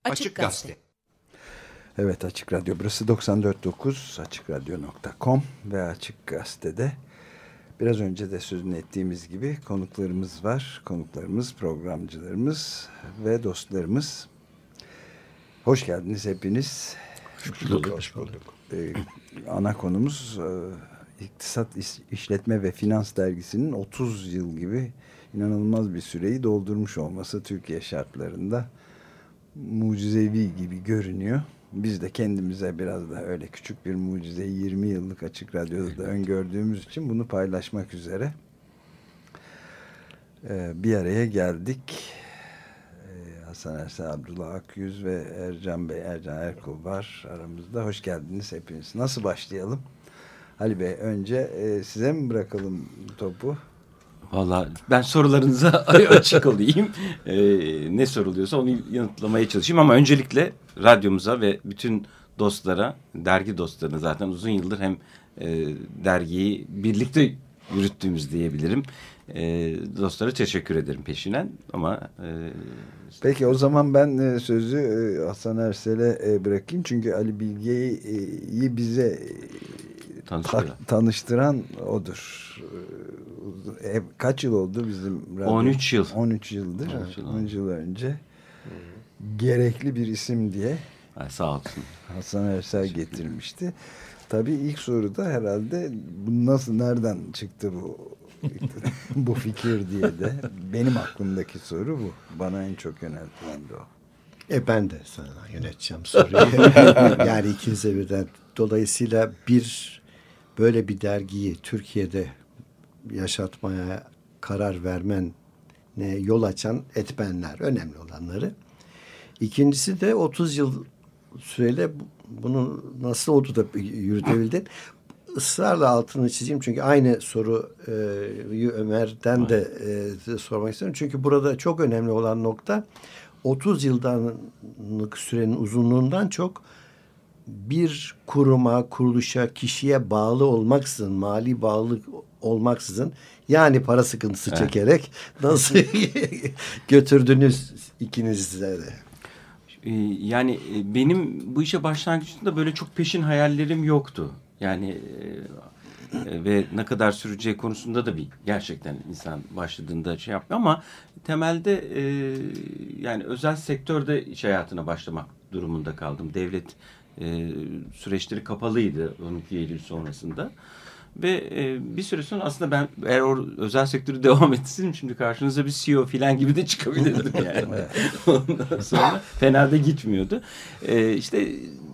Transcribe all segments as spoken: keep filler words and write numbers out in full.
Açık Gazete. Evet, Açık Radyo burası doksan dört nokta dokuz açık radyo nokta com ve Açık Gazete'de biraz önce de sözünü ettiğimiz gibi konuklarımız var. Konuklarımız, programcılarımız ve dostlarımız. Hoş geldiniz hepiniz. Hoş bulduk. Hoş bulduk. Ee, ana konumuz e, İktisat, İşletme ve Finans dergisinin otuz yıl gibi inanılmaz bir süreyi doldurmuş olması Türkiye şartlarında mucizevi gibi görünüyor. Biz de kendimize biraz da öyle küçük bir mucizeyi yirmi yıllık Açık Radyo'da da öngördüğümüz için bunu paylaşmak üzere ee, bir araya geldik. Ee, Hasan Ersel, Abdullah Akyüz ve Ercan Bey, Ercan Erkul var aramızda. Hoş geldiniz hepiniz. Nasıl başlayalım? Ali Bey, önce e, size mi bırakalım topu? Vallahi ben sorularınıza açık olayım. Ee, ne soruluyorsa onu yanıtlamaya çalışayım. Ama öncelikle radyomuza ve bütün dostlara, dergi dostlarına zaten uzun yıldır hem e, dergiyi birlikte yürüttüğümüz diyebilirim. E, dostlara teşekkür ederim peşinen. Ama e, peki o zaman ben e, sözü e, Hasan Ersel'e e, bırakayım. Çünkü Ali Bilge'yi e, bize e, ta, tanıştıran odur. E, kaç yıl oldu bizim radyo? on üç yıl. on üç yıldır. on üç yıl önce. Gerekli bir isim diye. Ay, sağ olsun. Hasan Ersel getirmişti. Tabii ilk soruda herhalde bu nasıl, nereden çıktı bu bu fikir diye de benim aklımdaki soru bu. Bana en çok yöneltilen de o. E ben de sana yöneteceğim soruyu. Yani ikinize birden. Dolayısıyla bir böyle bir dergiyi Türkiye'de yaşatmaya karar vermen ne yol açan etmenler, önemli olanları. İkincisi de otuz yıl süreyle bunu nasıl oldu da yürütebildin? Israrla altını çizeyim çünkü aynı soruyu Ömer'den de e, sormak istiyorum. Çünkü burada çok önemli olan nokta otuz yıllık sürenin uzunluğundan çok bir kuruma, kuruluşa, kişiye bağlı olmaksızın, mali bağlılık olmaksızın, yani para sıkıntısı evet. çekerek nasıl götürdünüz ikiniz de? Yani benim bu işe başlangıçta böyle çok peşin hayallerim yoktu. Yani e, ve ne kadar süreceği konusunda da bir gerçekten insan başladığında şey yapmıyor ama temelde e, yani özel sektörde iş hayatına başlamak durumunda kaldım. Devlet e, süreçleri kapalıydı on iki Eylül sonrasında. Ve e, bir süre sonra aslında ben eğer o özel sektörü devam etseydim şimdi karşınıza bir C E O falan gibi de çıkabilirdim yani. Ondan sonra fena da gitmiyordu. E, işte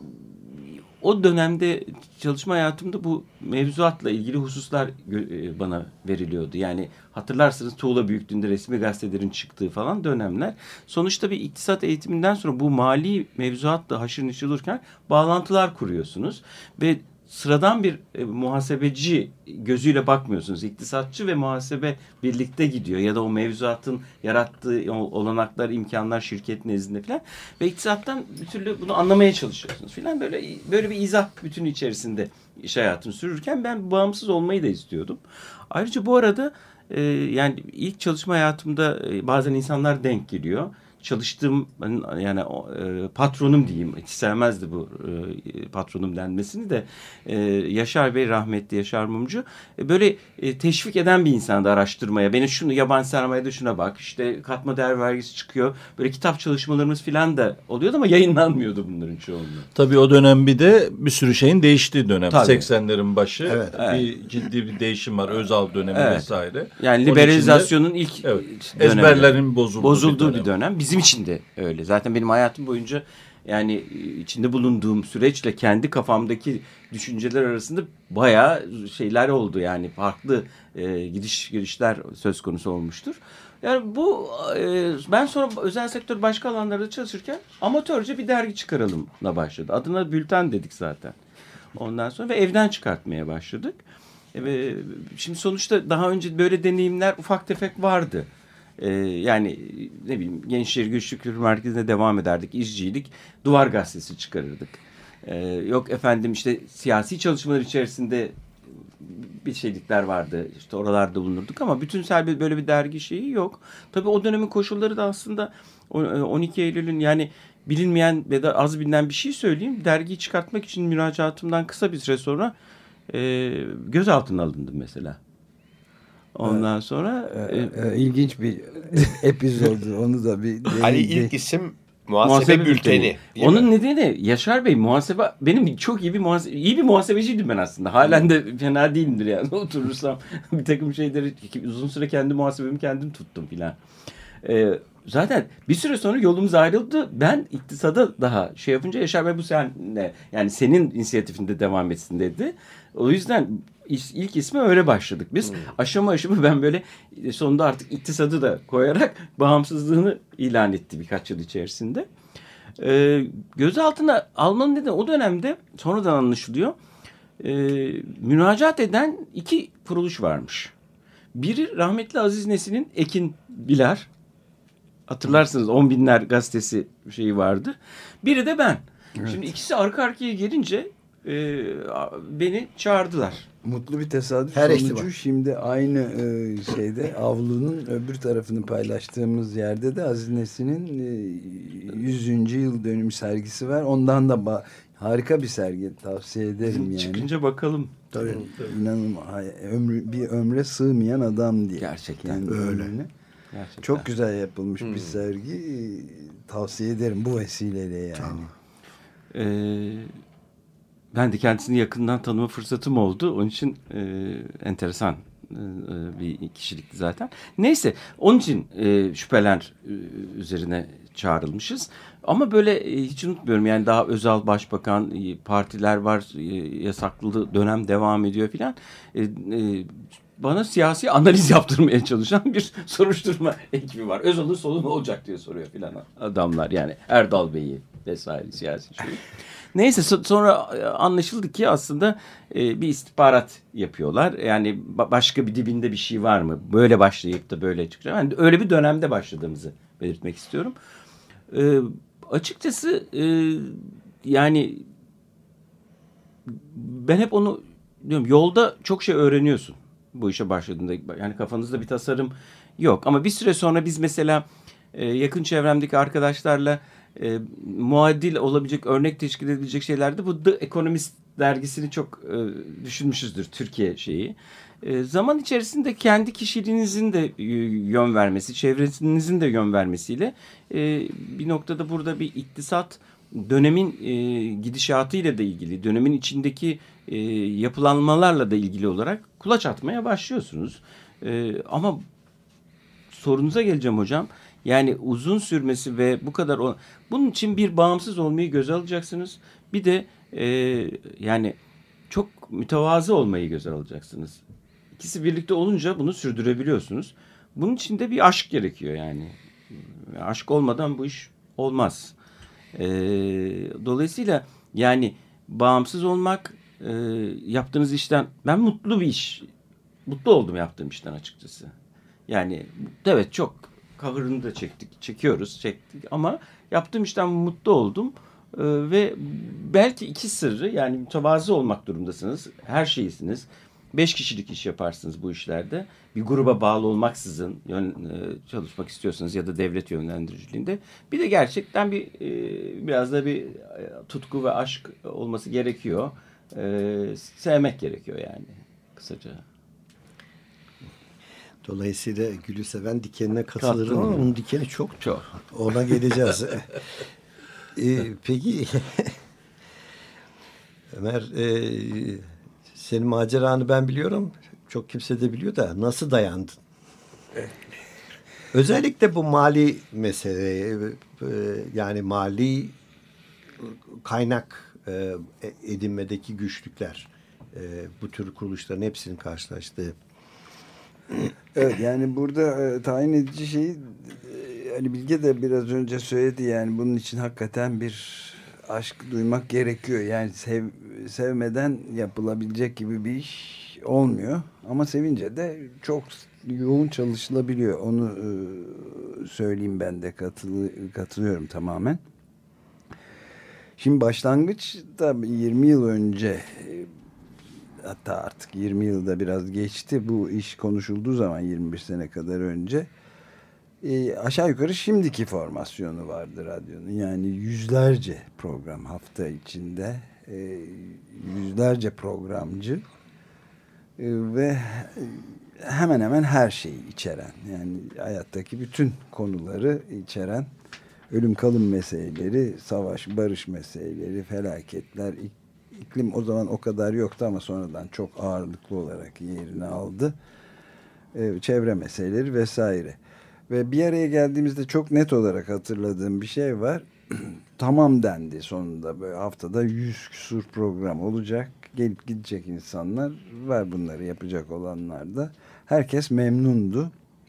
o dönemde çalışma hayatımda bu mevzuatla ilgili hususlar e, bana veriliyordu. Yani hatırlarsınız tuğla büyüklüğünde resmi gazetelerin çıktığı falan dönemler. Sonuçta bir iktisat eğitiminden sonra bu mali mevzuatla haşır neşir olurken bağlantılar kuruyorsunuz. Ve sıradan bir e, muhasebeci gözüyle bakmıyorsunuz. İktisatçı ve muhasebe birlikte gidiyor. Ya da o mevzuatın yarattığı olanaklar, imkanlar şirket nezdinde falan. Ve iktisattan bir türlü bunu anlamaya çalışıyorsunuz falan. Böyle böyle bir izah bütünü içerisinde iş hayatını sürürken ben bağımsız olmayı da istiyordum. Ayrıca bu arada e, yani ilk çalışma hayatımda e, bazen insanlar denk geliyor. Çalıştığım yani e, patronum diyeyim, hiç sevmezdi bu e, patronum denmesini de e, Yaşar Bey, rahmetli Yaşar Mumcu e, böyle e, teşvik eden bir insandı araştırmaya. Beni şunu yabancı sermayede şuna bak, işte katma değer vergisi çıkıyor, böyle kitap çalışmalarımız falan da oluyordu ama yayınlanmıyordu bunların çoğunluğu. Tabii o dönem bir de bir sürü şeyin değiştiği dönem. Tabii. seksenlerin başı evet, bir evet. ciddi bir değişim var, Özal dönemi evet. vesaire. Yani liberalizasyonun içinde, ilk evet, ezberlerin bozulduğu, bozulduğu bir dönem. Bir dönem. Bizim için de öyle. Zaten benim hayatım boyunca yani içinde bulunduğum süreçle kendi kafamdaki düşünceler arasında bayağı şeyler oldu. Yani farklı e, gidiş girişler söz konusu olmuştur. Yani bu e, ben sonra özel sektör başka alanlarda çalışırken amatörce bir dergi çıkaralımla başladı. Adına Bülten dedik zaten. Ondan sonra ve evden çıkartmaya başladık. E, şimdi sonuçta daha önce böyle deneyimler ufak tefek vardı. Ee, yani ne bileyim Gençleri Güçlü Kültür Merkezi'nde devam ederdik. İzciydik. Duvar gazetesi çıkarırdık. Ee, yok efendim işte siyasi çalışmalar içerisinde bir şeylikler vardı. İşte oralarda bulunurduk ama bütünsel bir böyle bir dergi şeyi yok. Tabii o dönemin koşulları da aslında on iki Eylül'ün yani bilinmeyen ya da az bilinen bir şey söyleyeyim. Dergiyi çıkartmak için müracaatımdan kısa bir süre sonra e, gözaltına alındım mesela. Ondan evet. sonra... E, e, ilginç bir epizoddu. Onu da bir... Hani ilk isim muhasebe, muhasebe bülteni. bülteni Onun mi? nedeni Yaşar Bey muhasebe... Benim çok iyi bir muhasebe... iyi bir muhasebeciydim ben aslında. Halen de fena değilimdir yani. Oturursam bir takım şeyleri... Uzun süre kendi muhasebemi kendim tuttum filan. Ee, zaten bir süre sonra yolumuz ayrıldı. Ben iktisada daha şey yapınca Yaşar Bey bu seninle... Yani senin inisiyatifinde devam etsin dedi. O yüzden... İlk isme öyle başladık biz. Hmm. Aşama aşama ben böyle sonunda artık iktisadı da koyarak bağımsızlığını ilan etti birkaç yıl içerisinde. Ee, gözaltına almanın nedeni o dönemde sonradan anlaşılıyor. Ee, müracaat eden iki kuruluş varmış. Biri rahmetli Aziz Nesin'in Ekin Bilar. Hatırlarsınız On Binler gazetesi şeyi vardı. Biri de ben. Evet. Şimdi ikisi arka arkaya gelince e, beni çağırdılar. Mutlu bir tesadüf Her sonucu ihtimal. Şimdi aynı e, şeyde avlunun öbür tarafını paylaştığımız yerde de Aziz Nesin'in e, yüzüncü yıl dönümü sergisi var. Ondan da ba- harika bir sergi, tavsiye ederim yani. Çıkınca bakalım. Tabii. İnanılmaz. Ömrü, bir ömre sığmayan adam diye. Gerçekten yani öyle. Gerçekten. Çok güzel yapılmış hmm. bir sergi. Tavsiye ederim bu vesileyle yani. Tamam. Ee, ben de kendisini yakından tanıma fırsatım oldu. Onun için e, enteresan e, bir kişilikti zaten. Neyse onun için e, şüpheler e, üzerine çağrılmışız. Ama böyle e, hiç unutmuyorum yani daha Özal Başbakan, e, partiler var, e, yasaklı dönem devam ediyor filan. E, e, bana siyasi analiz yaptırmaya çalışan bir soruşturma ekibi var. Özal'ın sonu ne olacak diye soruyor filan adamlar yani Erdal Bey'i vesaire siyasi şey. Neyse sonra anlaşıldı ki aslında e, bir istihbarat yapıyorlar. Yani başka bir dibinde bir şey var mı? Böyle başlayıp da böyle çıkacak. Yani öyle bir dönemde başladığımızı belirtmek istiyorum. E, açıkçası e, yani ben hep onu diyorum yolda çok şey öğreniyorsun bu işe başladığında. Yani kafanızda bir tasarım yok. Ama bir süre sonra biz mesela e, yakın çevremdeki arkadaşlarla E, muadil olabilecek, örnek teşkil edebilecek şeylerde bu The Economist dergisini çok e, düşünmüşüzdür Türkiye şeyi. E, zaman içerisinde kendi kişiliğinizin de yön vermesi, çevrenizin de yön vermesiyle e, bir noktada burada bir iktisat dönemin e, gidişatıyla da ilgili, dönemin içindeki e, yapılanmalarla da ilgili olarak kulaç atmaya başlıyorsunuz. E, ama sorunuza geleceğim hocam. Yani uzun sürmesi ve bu kadar o, bunun için bir bağımsız olmayı göze alacaksınız. Bir de e, yani çok mütevazı olmayı göze alacaksınız. İkisi birlikte olunca bunu sürdürebiliyorsunuz. Bunun için de bir aşk gerekiyor yani. Aşk olmadan bu iş olmaz. E, dolayısıyla yani bağımsız olmak e, yaptığınız işten ben mutlu bir iş mutlu oldum yaptığım işten açıkçası. Yani evet çok kahırını da çektik, çekiyoruz, çektik ama yaptığım işten mutlu oldum ee, ve belki iki sırrı yani mütevazı olmak durumdasınız, her şeysiniz, beş kişilik iş yaparsınız bu işlerde, bir gruba bağlı olmaksızın yön, e, çalışmak istiyorsanız ya da devlet yönlendiriciliğinde bir de gerçekten bir e, biraz da bir e, tutku ve aşk olması gerekiyor, e, sevmek gerekiyor yani kısaca. Dolayısıyla gülü seven dikenine katılırım ama onun dikeni çok. Çok. Ona geleceğiz. ee, peki Ömer e, senin maceranı ben biliyorum. Çok kimse de biliyor da nasıl dayandın? Özellikle bu mali meseleye e, yani mali kaynak e, edinmedeki güçlükler e, bu tür kuruluşların hepsinin karşılaştığı. Evet yani burada e, tayin edici şey e, Ali Bilge de biraz önce söyledi yani bunun için hakikaten bir aşk duymak gerekiyor. Yani sev, sevmeden yapılabilecek gibi bir iş olmuyor ama sevince de çok yoğun çalışılabiliyor. Onu e, söyleyeyim ben de katılı, katılıyorum tamamen. Şimdi başlangıçta yirmi yıl önce hatta artık yirmi yılda biraz geçti bu iş konuşulduğu zaman yirmi bir sene kadar önce E, aşağı yukarı şimdiki formasyonu vardı radyonun. Yani yüzlerce program hafta içinde. E, yüzlerce programcı. E, ve hemen hemen her şeyi içeren. Yani hayattaki bütün konuları içeren. Ölüm kalım meseleleri, savaş, barış meseleleri, felaketler, iklim o zaman o kadar yoktu ama sonradan çok ağırlıklı olarak yerini aldı. Ee, çevre meseleleri vesaire. Ve bir araya geldiğimizde çok net olarak hatırladığım bir şey var. Tamam dendi sonunda, böyle haftada yüz küsur program olacak. Gelip gidecek insanlar var, bunları yapacak olanlar da. Herkes memnundu.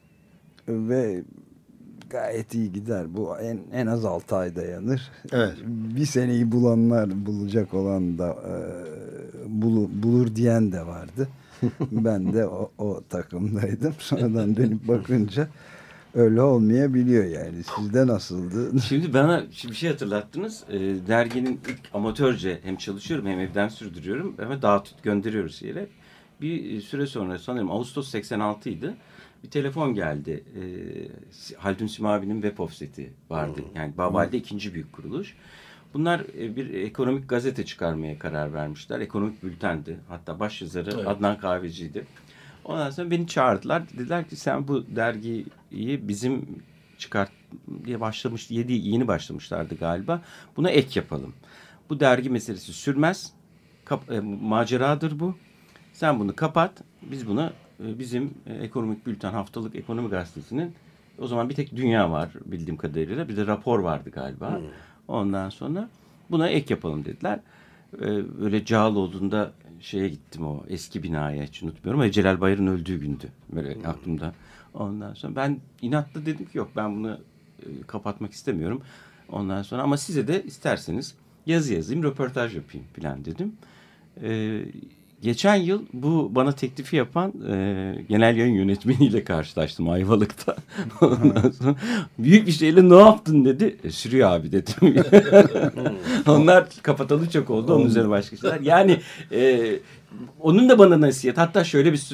Ve gayet iyi gider. Bu en en az altı ay dayanır. Evet. Bir seneyi bulanlar, bulacak olan da e, bulu, bulur diyen de vardı. Ben de o, o takımdaydım. Sonradan dönüp bakınca öyle olmayabiliyor yani. Sizde nasıldı? Şimdi bana bir şey hatırlattınız. E, derginin ilk amatörce hem çalışıyorum hem evden sürdürüyorum. Ama dağıtıp gönderiyoruz yere. Bir süre sonra sanırım Ağustos seksen altıydı. Bir telefon geldi. E, Haldun Simavi'nin web offset'i vardı. Yani Babal'de ikinci büyük kuruluş. Bunlar e, bir ekonomik gazete çıkarmaya karar vermişler. Ekonomik bültendi. Hatta başyazarı evet. Adnan Kahveci'ydi. Ondan sonra beni çağırdılar. Dediler ki sen bu dergiyi bizim çıkart diye başlamış, yedi, yeni başlamışlardı galiba. Buna ek yapalım. Bu dergi meselesi sürmez. Kap, e, maceradır bu. Sen bunu kapat. Biz bunu e, bizim e, ekonomik bülten, haftalık ekonomi gazetesinin, o zaman bir tek Dünya var bildiğim kadarıyla. Bir de Rapor vardı galiba. Hmm. Ondan sonra buna ek yapalım dediler. E, öyle Cağaloğlu'nda şeye gittim, o eski binaya, hiç unutmuyorum. Ama Celal Bayar'ın öldüğü gündü. Böyle hmm. aklımda. Ondan sonra ben inatla dedim ki yok, ben bunu e, kapatmak istemiyorum. Ondan sonra ama size de isterseniz yazı yazayım, röportaj yapayım falan dedim. E, geçen yıl bu bana teklifi yapan e, genel yayın yönetmeniyle karşılaştım Ayvalık'ta. Ondan sonra büyük bir şeyle ne yaptın dedi. E, sürüyor abi dedim. Onlar kapatalı çok oldu. Onun üzerine başka şeyler. Yani e, onun da bana nasihat. Hatta şöyle bir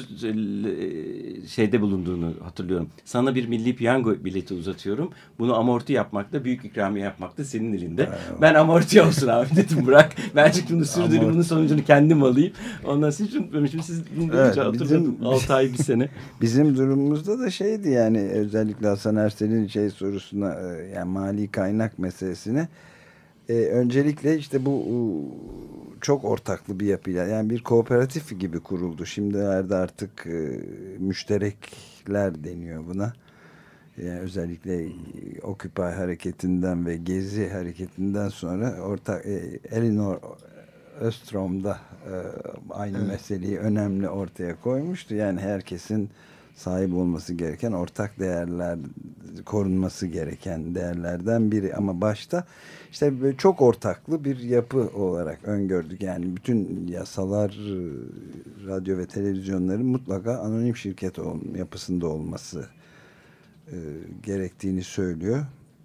şeyde bulunduğunu hatırlıyorum. Sana bir milli piyango bileti uzatıyorum. Bunu amorti yapmakta, büyük ikramiye yapmakta senin elinde. Aynen. Ben amorti olsun abi dedim, bırak. Ben çünkü bunu sürdüreyim, bunun sonucunu kendim alayım. Ondan sonra hiç unutmamışım. Siz bunu evet, hatırladım. altı ay bir sene. Bizim durumumuzda da şeydi yani, özellikle Hasan Ersel'in şey sorusuna, yani mali kaynak meselesine, Ee, öncelikle işte bu çok ortaklı bir yapıyla, yani bir kooperatif gibi kuruldu. Şimdilerde artık e, müşterekler deniyor buna. Yani özellikle Occupy hareketinden ve Gezi hareketinden sonra ortak e, Elinor Ostrom da e, aynı evet. meseleyi önemli ortaya koymuştu. Yani herkesin sahip olması gereken ortak değerler, korunması gereken değerlerden biri. Ama başta işte böyle çok ortaklı bir yapı olarak öngördük. Yani bütün yasalar, radyo ve televizyonların mutlaka anonim şirket yapısında olması e, gerektiğini söylüyor.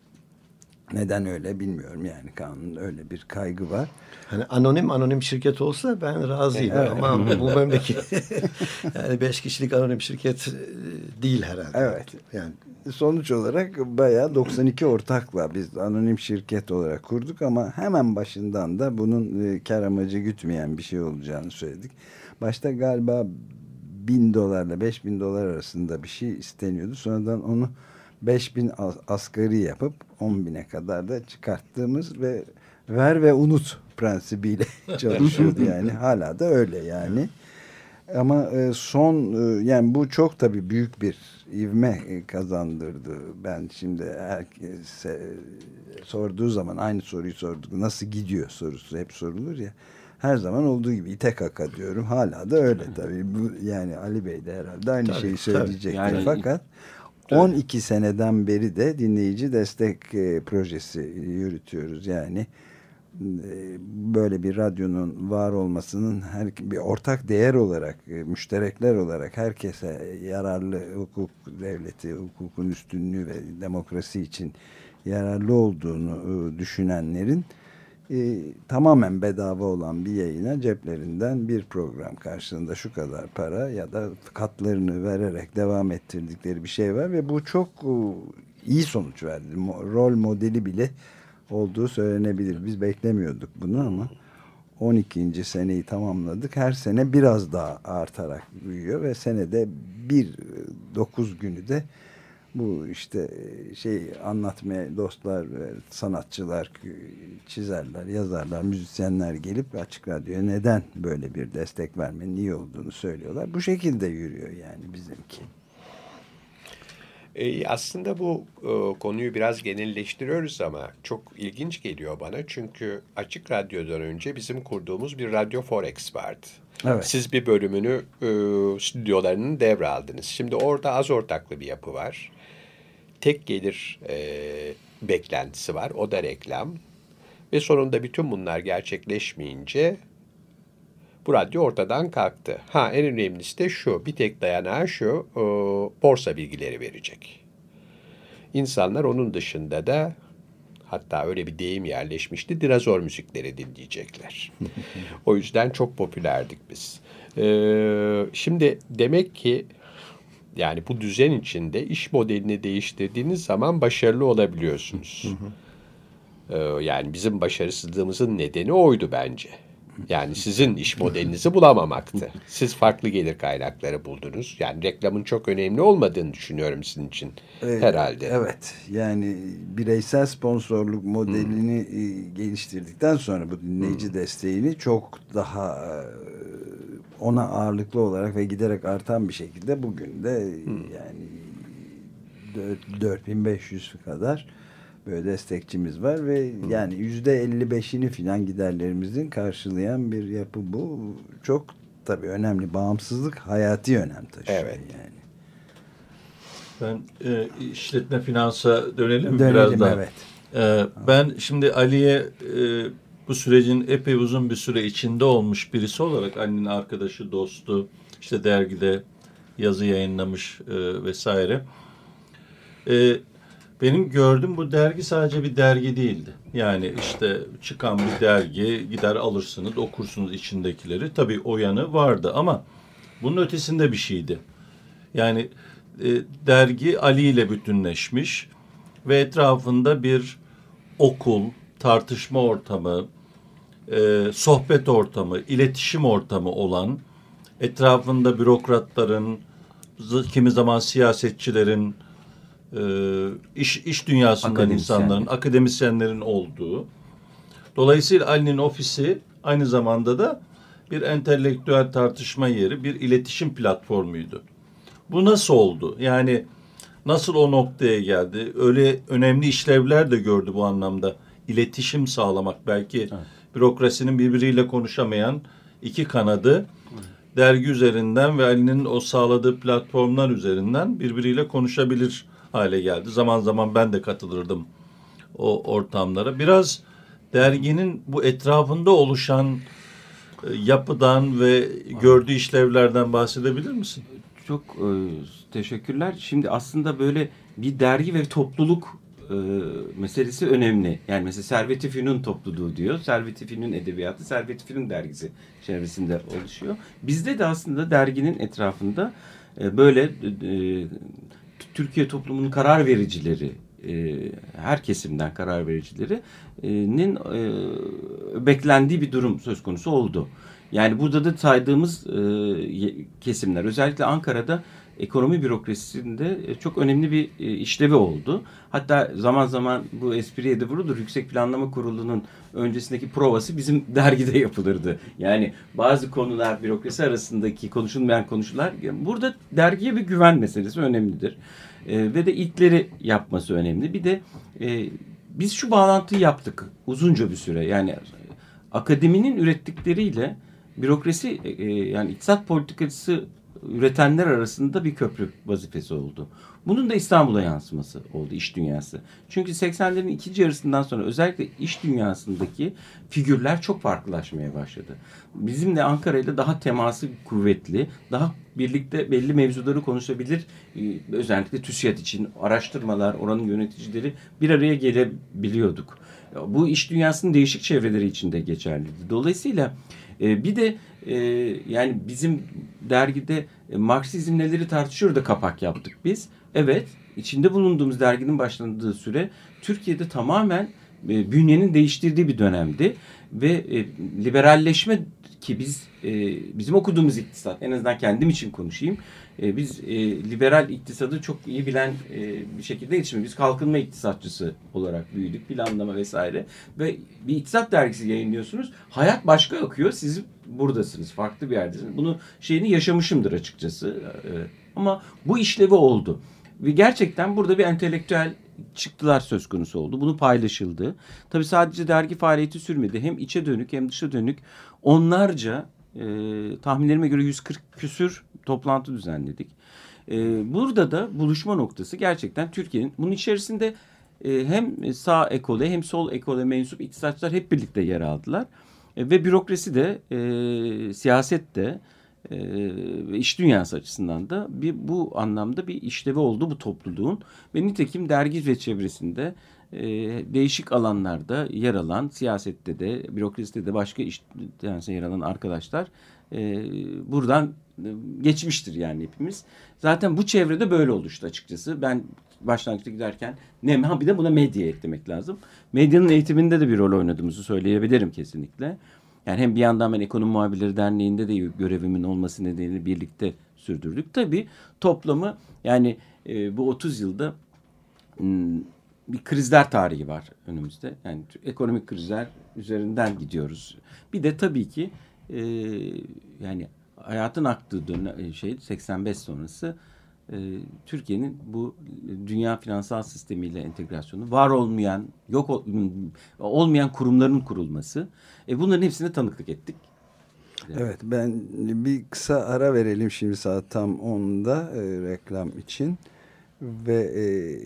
Neden öyle bilmiyorum, yani kanun öyle bir kaygı var. Hani anonim anonim şirket olsa ben razıyım evet. Ama bu memleket yani beş kişilik anonim şirket değil herhalde. Evet. Yani sonuç olarak bayağı doksan iki ortakla biz anonim şirket olarak kurduk ama hemen başından da bunun kar amacı gütmeyen bir şey olacağını söyledik. Başta galiba bin dolarla beş bin dolar arasında bir şey isteniyordu. Sonradan onu beş bin asgari yapıp on bine kadar da çıkarttığımız ve ver ve unut prensibiyle çalışıyordu yani. Hala da öyle yani. Ama son, yani bu çok tabii büyük bir ivme kazandırdı. Ben şimdi herkese sorduğu zaman aynı soruyu sorduk. Nasıl gidiyor sorusu hep sorulur ya. Her zaman olduğu gibi ite kaka diyorum. Hala da öyle tabii. Bu, yani Ali Bey de herhalde aynı tabii, şeyi söyleyecektir. Yani, fakat on iki seneden beri de dinleyici destek e, projesi yürütüyoruz. Yani e, böyle bir radyonun var olmasının her bir ortak değer olarak, e, müşterekler olarak herkese yararlı, hukuk devleti, hukukun üstünlüğü ve demokrasi için yararlı olduğunu e, düşünenlerin e, tamamen bedava olan bir yayına ceplerinden bir program karşılığında şu kadar para ya da katlarını vererek devam ettirdikleri bir şey var ve bu çok iyi sonuç verdi. Rol modeli bile olduğu söylenebilir. Biz beklemiyorduk bunu ama on ikinci seneyi tamamladık. Her sene biraz daha artarak büyüyor ve senede bir dokuz günü de bu işte şey anlatmaya dostlar, sanatçılar, çizerler, yazarlar, müzisyenler gelip Açık Radyo'ya neden böyle bir destek vermenin iyi olduğunu söylüyorlar. Bu şekilde yürüyor yani bizimki. E, aslında bu e, konuyu biraz genelleştiriyoruz ama çok ilginç geliyor bana. Çünkü Açık Radyo'dan önce bizim kurduğumuz bir Radyo Forex vardı. Evet. Siz bir bölümünü e, stüdyolarının devraldınız. Şimdi orada az ortaklı bir yapı var. Tek gelir e, beklentisi var. O da reklam. Ve sonunda bütün bunlar gerçekleşmeyince bu radyo ortadan kalktı. Ha, en önemlisi de şu, bir tek dayanağı şu, e, borsa bilgileri verecek. İnsanlar onun dışında da, hatta öyle bir deyim yerleşmişti, dinozor müzikleri dinleyecekler. O yüzden çok popülerdik biz. E, şimdi demek ki, yani bu düzen içinde iş modelini değiştirdiğiniz zaman başarılı olabiliyorsunuz. e, yani bizim başarısızlığımızın nedeni oydu bence. Yani sizin iş modelinizi bulamamaktı. Siz farklı gelir kaynakları buldunuz. Yani reklamın çok önemli olmadığını düşünüyorum sizin için Ee, herhalde. Evet. Yani bireysel sponsorluk modelini hmm. geliştirdikten sonra bu dinleyici hmm. desteğini çok daha ona ağırlıklı olarak ve giderek artan bir şekilde bugün de hmm. yani dört bin beş yüz kadar böyle destekçimiz var ve Hı. yani yüzde elli beşini filan giderlerimizin karşılayan bir yapı bu. Çok tabii önemli. Bağımsızlık hayati önem taşıyor. Evet. Yani. Ben e, işletme finansa dönelim, dönelim biraz daha. Evet. E, ben şimdi Ali'ye e, bu sürecin epey uzun bir süre içinde olmuş birisi olarak, Ali'nin arkadaşı, dostu, işte dergide yazı yayınlamış e, vesaire. E, Benim gördüğüm bu dergi sadece bir dergi değildi. Yani işte çıkan bir dergi, gider alırsınız, okursunuz içindekileri. Tabii o yanı vardı ama bunun ötesinde bir şeydi. Yani e, dergi Ali ile bütünleşmiş ve etrafında bir okul, tartışma ortamı, e, sohbet ortamı, iletişim ortamı olan, etrafında bürokratların, kimi zaman siyasetçilerin, Ee, iş, iş dünyasından insanların, akademisyenlerin olduğu. Dolayısıyla Ali'nin ofisi aynı zamanda da bir entelektüel tartışma yeri, bir iletişim platformuydu. Bu nasıl oldu? Yani nasıl o noktaya geldi? Öyle önemli işlevler de gördü bu anlamda. İletişim sağlamak, belki evet. bürokrasinin birbiriyle konuşamayan iki kanadı dergi üzerinden ve Ali'nin o sağladığı platformlar üzerinden birbiriyle konuşabilir hale geldi. Zaman zaman ben de katılırdım o ortamlara. Biraz derginin bu etrafında oluşan yapıdan ve gördüğü işlevlerden bahsedebilir misin? Çok e, teşekkürler. Şimdi aslında böyle bir dergi ve topluluk e, meselesi önemli. Yani mesela Servet-i Fünun topluluğu diyor. Servet-i Fünun edebiyatı, Servet-i Fünun dergisi çevresinde oluşuyor. Bizde de aslında derginin etrafında e, böyle e, Türkiye toplumunun karar vericileri, e, her kesimden karar vericilerinin e, beklendiği bir durum söz konusu oldu. Yani burada da saydığımız e, kesimler, özellikle Ankara'da ekonomi bürokrasisinde çok önemli bir e, işlevi oldu. Hatta zaman zaman bu espriye de vurulur. Yüksek Planlama Kurulu'nun öncesindeki provası bizim dergide yapılırdı. Yani bazı konular, bürokrasi arasındaki konuşulmayan konular, burada dergiye bir güven meselesi önemlidir. E, ve de ilkleri yapması önemli. Bir de e, biz şu bağlantıyı yaptık uzunca bir süre. Yani akademinin ürettikleriyle bürokrasi, e, yani iktisat politikası üretenler arasında bir köprü vazifesi oldu. Bunun da İstanbul'a yansıması oldu, iş dünyası. Çünkü seksenlerin ikinci yarısından sonra özellikle iş dünyasındaki figürler çok farklılaşmaya başladı. Bizim de Ankara ile daha teması kuvvetli, daha birlikte belli mevzuları konuşabilir, özellikle TÜSİAD için araştırmalar, oranın yöneticileri bir araya gelebiliyorduk. Bu iş dünyasının değişik çevreleri içinde geçerliydi. Dolayısıyla bir de yani bizim dergide Marksizm neleri tartışıyor da kapak yaptık biz. Evet, içinde bulunduğumuz derginin başlandığı süre Türkiye'de tamamen e, bünyenin değiştirdiği bir dönemdi. Ve e, liberalleşme ki biz e, bizim okuduğumuz iktisat, en azından kendim için konuşayım. E, biz e, liberal iktisadı çok iyi bilen e, bir şekilde yetişmedik. Biz kalkınma iktisatçısı olarak büyüdük, planlama vesaire. Ve bir iktisat dergisi yayınlıyorsunuz. Hayat başka akıyor. Siz buradasınız, farklı bir yerdesiniz. Bunu şeyini yaşamışımdır açıkçası. E, ama bu işlevi oldu. Ve gerçekten burada bir entelektüel çıktılar söz konusu oldu. Bunu paylaşıldı. Tabii sadece dergi faaliyeti sürmedi. Hem içe dönük hem dışa dönük onlarca e, tahminlerime göre yüz kırk küsür toplantı düzenledik. E, burada da buluşma noktası gerçekten Türkiye'nin. Bunun içerisinde e, hem sağ ekole hem sol ekole mensup iktisatçılar hep birlikte yer aldılar. E, ve bürokrasi de e, siyaset de ve iş dünyası açısından da bir, bu anlamda bir işlevi oldu bu topluluğun ve nitekim dergi ve çevresinde e, değişik alanlarda yer alan, siyasette de, bürokraside de başka iş dünyasında yer alan arkadaşlar e, buradan e, geçmiştir yani hepimiz. Zaten bu çevrede böyle oluştu açıkçası. Ben başlangıçta giderken ne ha bir de buna medya eklemek lazım. Medyanın eğitiminde de bir rol oynadığımızı söyleyebilirim kesinlikle. Yani hem bir yandan ben Ekonomi Muhabirleri Derneği'nde de görevimin olması nedeniyle birlikte sürdürdük. Tabii toplamı yani e, bu otuz yılda m, bir krizler tarihi var önümüzde. Yani ekonomik krizler üzerinden gidiyoruz. Bir de tabii ki e, yani hayatın aktığı dönem, şey seksen beş sonrası e, Türkiye'nin bu dünya finansal sistemiyle entegrasyonu, var olmayan, yok olmayan kurumların kurulması. E, bunların hepsine tanıklık ettik. Evet, ben bir kısa ara verelim şimdi, saat tam onda e, reklam için ve e,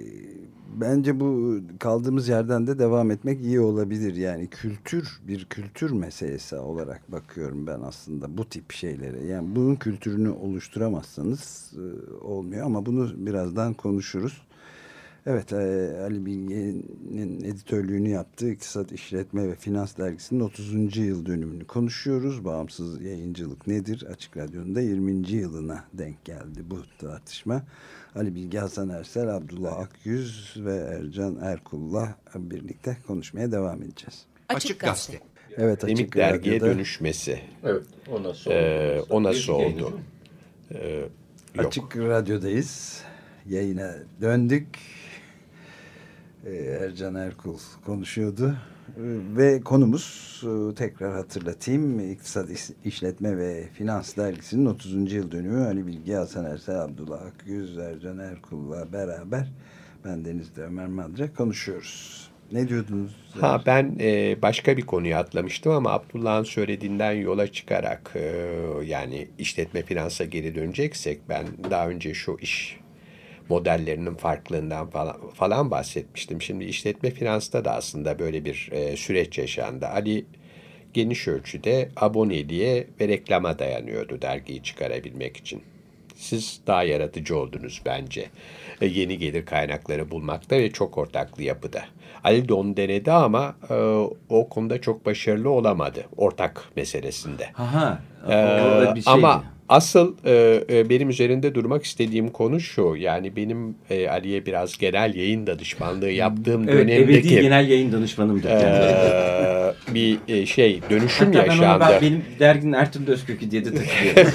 bence bu kaldığımız yerden de devam etmek iyi olabilir. Yani kültür, bir kültür meselesi olarak bakıyorum ben aslında bu tip şeylere. Yani bunun kültürünü oluşturamazsanız e, olmuyor ama bunu birazdan konuşuruz. Evet, Ali Bilge'nin editörlüğünü yaptığı İktisat, İşletme ve Finans Dergisi'nin otuzuncu yıl dönümünü konuşuyoruz. Bağımsız yayıncılık nedir? Açık Radyo'nun da yirminci yılına denk geldi bu tartışma. Ali Bilge, Hasan Ersel, Abdullah Akyüz ve Ercan Erkul'la birlikte konuşmaya devam edeceğiz. Açık Gazete. Evet, Açık Demik dergiye Radyo'da dönüşmesi. Evet, o nasıl oldu? Ee, o nasıl oldu? Ee, Açık Radyo'dayız. Yayına döndük. Ercan Erkul konuşuyordu ve konumuz, tekrar hatırlatayım, İktisat, İşletme ve Finans Dergisi'nin otuzuncu yıl dönümü. Ali Bilge, Hasan Ersel, Abdullah Akgüz, Ercan Erkul'la beraber ben Deniz'de Ömer Madra konuşuyoruz. Ne diyordunuz? Ha ben e, başka bir konuya atlamıştım ama Abdullah'ın söylediğinden yola çıkarak e, yani işletme finansa geri döneceksek, ben daha önce şu iş modellerinin farklılığından falan, falan bahsetmiştim. Şimdi işletme finansta da aslında böyle bir e, süreç yaşandı. Ali geniş ölçüde aboneliğe ve reklama dayanıyordu dergiyi çıkarabilmek için. Siz daha yaratıcı oldunuz bence. E, yeni gelir kaynakları bulmakta ve çok ortaklı yapıda. Ali de onu denedi ama e, o konuda çok başarılı olamadı ortak meselesinde. Aha, o, Ee, o da bir şeydi. ama asıl e, e, benim üzerinde durmak istediğim konu şu. Yani benim e, Ali'ye biraz genel yayın danışmanlığı yaptığım evet, dönemdeki ebedi genel yayın danışmanımdır. e, bir e, şey dönüşüm Hatta yaşandı. ben ona ben, benim derginin Ertuğrul Özkökü diye de takılıyorum.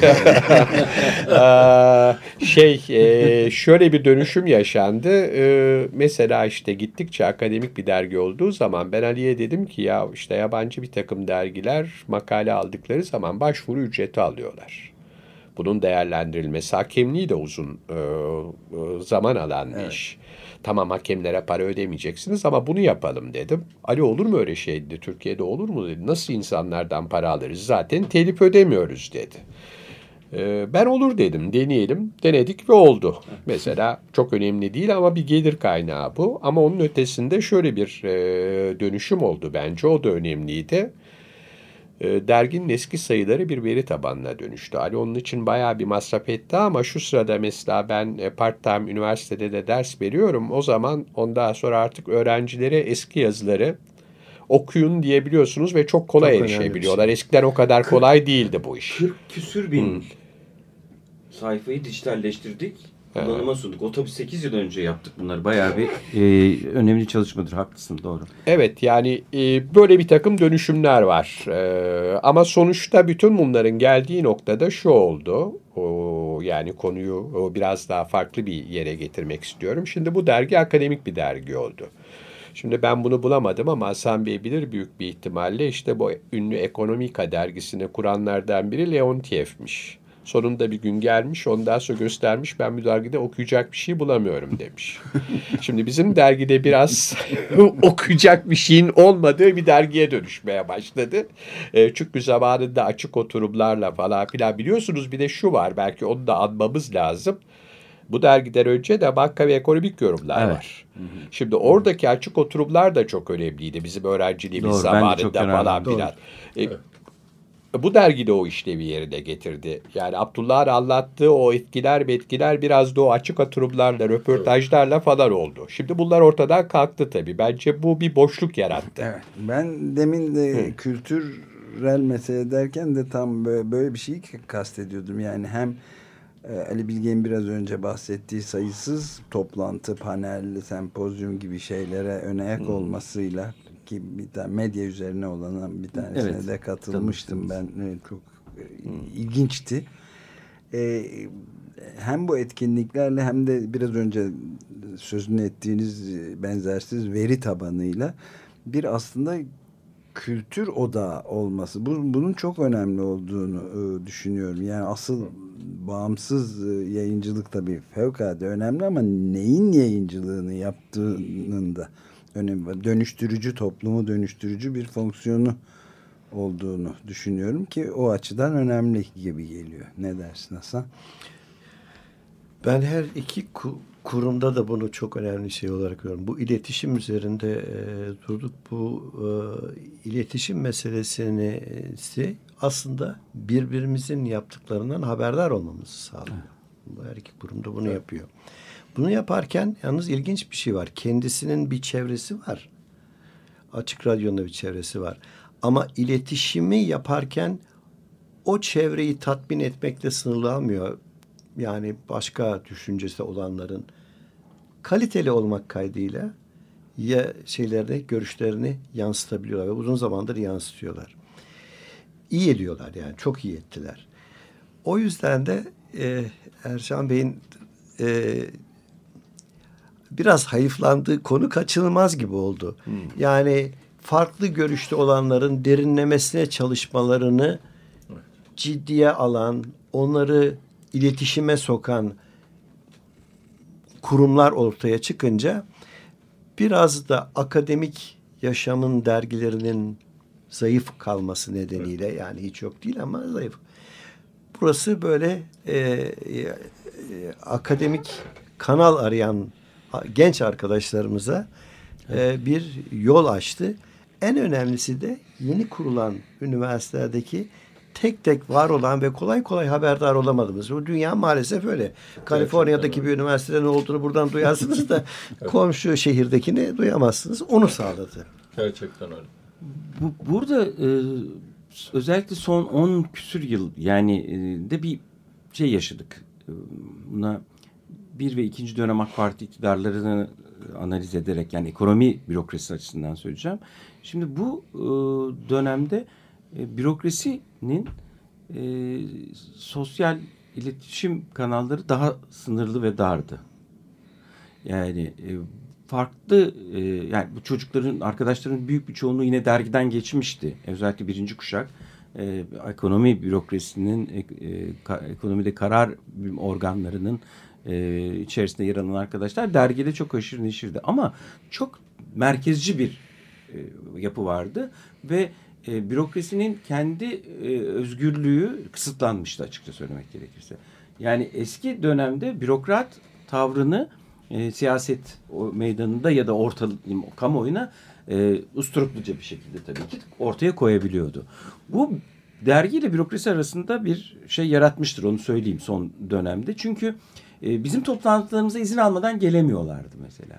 ee, şey e, şöyle bir dönüşüm yaşandı. Ee, mesela işte gittikçe akademik bir dergi olduğu zaman ben Ali'ye dedim ki ya işte yabancı bir takım dergiler makale aldıkları zaman başvuru ücreti alıyorlar. Bunun değerlendirilmesi, hakemliği de uzun e, e, zaman alan bir evet. iş. Tamam, hakemlere para ödemeyeceksiniz ama bunu yapalım dedim. Ali olur mu öyle şey dedi. Türkiye'de olur mu dedi. Nasıl insanlardan para alırız? Zaten telif ödemiyoruz dedi. E, ben olur dedim. Deneyelim. Denedik ve oldu. Mesela çok önemli değil ama bir gelir kaynağı bu. Ama onun ötesinde şöyle bir e, dönüşüm oldu bence. O da önemliydi. Derginin eski sayıları bir veri tabanına dönüştü. Ali onun için bayağı bir masraf etti ama şu sırada mesela ben part-time üniversitede de ders veriyorum. O zaman ondan sonra artık öğrencilere eski yazıları okuyun diyebiliyorsunuz ve çok kolay çok erişebiliyorlar. Şey. Eskiden o kadar kolay değildi bu iş. kırk küsür bin hmm. sayfayı dijitalleştirdik. kullanıma sunduk. O tabii sekiz yıl önce yaptık bunları. Bayağı bir e, önemli çalışmadır. Haklısın, doğru. Evet, yani e, böyle bir takım dönüşümler var. E, ama sonuçta bütün bunların geldiği noktada şu oldu. O, yani konuyu o, biraz daha farklı bir yere getirmek istiyorum. Şimdi bu dergi akademik bir dergi oldu. Şimdi ben bunu bulamadım ama Hasan Bey bilir büyük bir ihtimalle, işte bu ünlü Ekonomika dergisini kuranlardan biri Leontiev'miş. Sonunda bir gün gelmiş, ondan sonra göstermiş, ben bu dergide okuyacak bir şey bulamıyorum demiş. Şimdi bizim dergide biraz okuyacak bir şeyin olmadığı bir dergiye dönüşmeye başladı. E, çünkü zamanında açık oturumlarla falan filan, biliyorsunuz bir de şu var, belki onu da anmamız lazım. Bu dergiden önce de banka ve ekonomik yorumlar Evet. var. Hı hı. Şimdi oradaki açık oturumlar da çok önemliydi bizim öğrenciliğimiz Doğru, zamanında falan önemli. filan. E, bu dergide o işlevi yerine getirdi. Yani Abdullah'ın anlattığı o etkiler etkiler biraz da o açık oturumlarla, röportajlarla falan oldu. Şimdi bunlar ortadan kalktı tabii. Bence bu bir boşluk yarattı. Evet. Ben demin de Hı. kültürel mesele derken de tam böyle, böyle bir şeyi kastediyordum. Yani hem Ali Bilge'nin biraz önce bahsettiği sayısız toplantı, panel, sempozyum gibi şeylere önayak hmm. olmasıyla, ki bir tane medya üzerine olan bir tanesine evet, de katılmıştım ben. Evet, çok hmm. ilginçti. Ee, hem bu etkinliklerle hem de biraz önce sözünü ettiğiniz benzersiz veri tabanıyla bir aslında kültür odağı olması. Bu, bunun çok önemli olduğunu e, düşünüyorum. Yani asıl bağımsız e, yayıncılık tabii fevkalade önemli ama neyin yayıncılığını yaptığının da önemi var. Dönüştürücü, toplumu dönüştürücü bir fonksiyonu olduğunu düşünüyorum ki o açıdan önemli gibi geliyor. Ne dersin Hasan? Ben her iki ku kurumda da bunu çok önemli şey olarak görüyorum. Bu iletişim üzerinde e, durduk. Bu e, iletişim meselesini aslında birbirimizin yaptıklarından haberdar olmamızı sağlıyor. Bu her iki kurumda bunu evet. yapıyor. Bunu yaparken yalnız ilginç bir şey var. Kendisinin bir çevresi var. Açık Radyo'nun da bir çevresi var. Ama iletişimi yaparken o çevreyi tatmin etmekle sınırlanmıyor. Yani başka düşüncesi olanların kaliteli olmak kaydıyla ya şeylerini, görüşlerini yansıtabiliyorlar ve uzun zamandır yansıtıyorlar. İyi ediyorlar yani. Çok iyi ettiler. O yüzden de e, Ercan Bey'in e, biraz hayıflandığı konu kaçınılmaz gibi oldu. Hmm. Yani farklı görüşte olanların derinlemesine çalışmalarını evet. ciddiye alan, onları iletişime sokan kurumlar ortaya çıkınca biraz da akademik yaşamın dergilerinin zayıf kalması nedeniyle evet. yani hiç yok değil ama zayıf. Burası böyle e, e, akademik kanal arayan genç arkadaşlarımıza e, bir yol açtı. En önemlisi de yeni kurulan üniversitelerdeki tek tek var olan ve kolay kolay haberdar olamadığımız. Bu dünya maalesef öyle. Kaliforniya'daki bir üniversitede ne olduğunu buradan duyarsınız da evet. komşu şehirdekini duyamazsınız. Onu sağladı. Gerçekten öyle. Bu, burada e, özellikle son on küsür yıl yani e, de bir şey yaşadık. E, buna bir ve ikinci dönem AK Parti iktidarlarını analiz ederek yani ekonomi bürokrasi açısından söyleyeceğim. Şimdi bu e, dönemde e, bürokrasinin e, sosyal iletişim kanalları daha sınırlı ve dardı. Yani e, farklı e, yani bu çocukların, arkadaşların büyük bir çoğunluğu yine dergiden geçmişti. Özellikle birinci kuşak e, ekonomi bürokrasinin e, e, ka, ekonomide karar organlarının e, içerisinde yer alan arkadaşlar dergide çok haşır neşirdi. Ama çok merkezci bir e, yapı vardı ve e, bürokrasinin kendi e, özgürlüğü kısıtlanmıştı açıkça söylemek gerekirse. Yani eski dönemde bürokrat tavrını e, siyaset o meydanında ya da orta kamuoyuna e, usturupluca bir şekilde tabii ki ortaya koyabiliyordu. Bu dergiyle bürokrasi arasında bir şey yaratmıştır, onu söyleyeyim son dönemde. Çünkü e, bizim toplantılarımıza izin almadan gelemiyorlardı mesela.